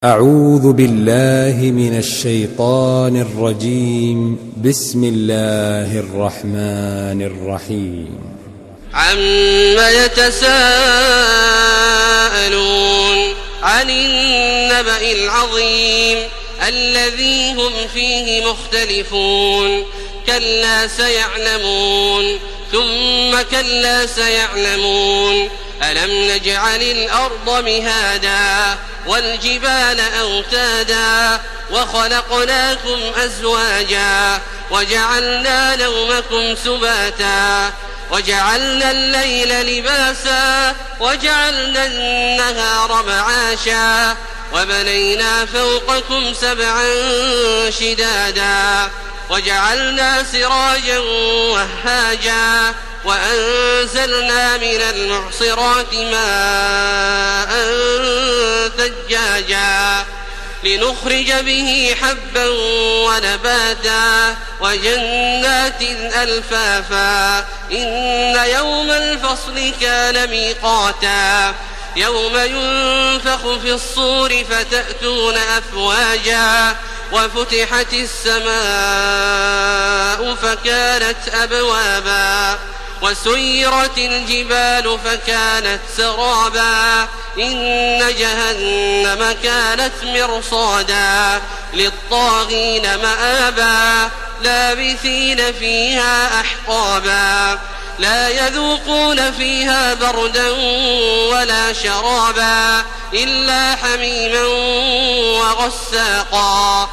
أعوذ بالله من الشيطان الرجيم. بسم الله الرحمن الرحيم. عما يتساءلون عن النبأ العظيم الذي هم فيه مختلفون كلا سيعلمون ثم كلا سيعلمون ألم نجعل الأرض مهادا والجبال أوتادا وخلقناكم أزواجا وجعلنا نومكم سباتا وجعلنا الليل لباسا وجعلنا النهار معاشا وبنينا فوقكم سبعا شدادا وجعلنا سراجا وهاجا وأنزلنا من المعصرات ماء ثجاجا لنخرج به حبا ونباتا وجنات ألفافا إن يوم الفصل كان ميقاتا يوم ينفخ في الصور فتأتون أفواجا وفتحت السماء فكانت أبوابا وسيرت الجبال فكانت سرابا إن جهنم كانت مرصادا للطاغين مآبا لابثين فيها أحقابا لا يذوقون فيها بردا ولا شرابا إلا حميما وغساقا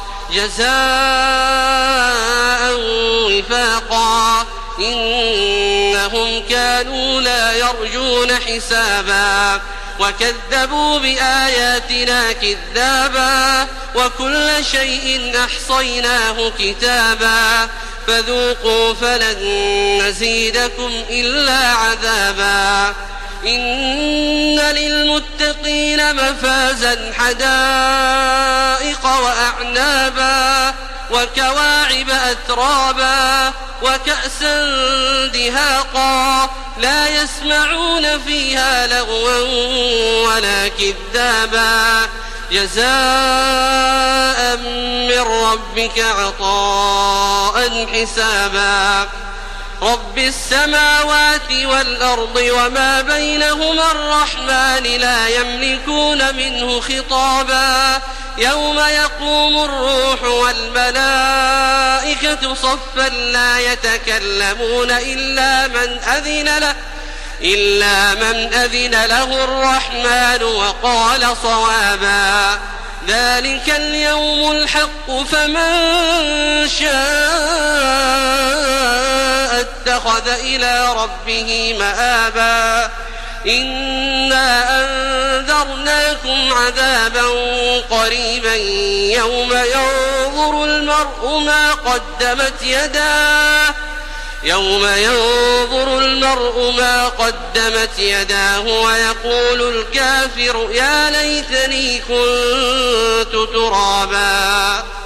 جزاء وفاقا إنهم كانوا لا يرجون حسابا وكذبوا بآياتنا كذابا وكل شيء أحصيناه كتابا فذوقوا فلن نزيدكم إلا عذابا إن للمتقين مفازا حدائق وأعنابا وكواعب أترابا وكأسا دهاقا لا يسمعون فيها لغوا ولا كذابا جزاء من ربك عطاء حسابا رب السماوات والأرض وما بينهما الرحمن لا يملكون منه خطابا يوم يقوم الروح والملائكة صفا لا يتكلمون إلا من أذن له الرحمن وقال صوابا ذلك اليوم الحق فمن شاء اتخذ إلى ربه مآبا إنا أنذرناكم عذابا قريبا يوم ينظر المرء ما قدمت يداه ويقول الكافر يا ليتني كنت ترابا.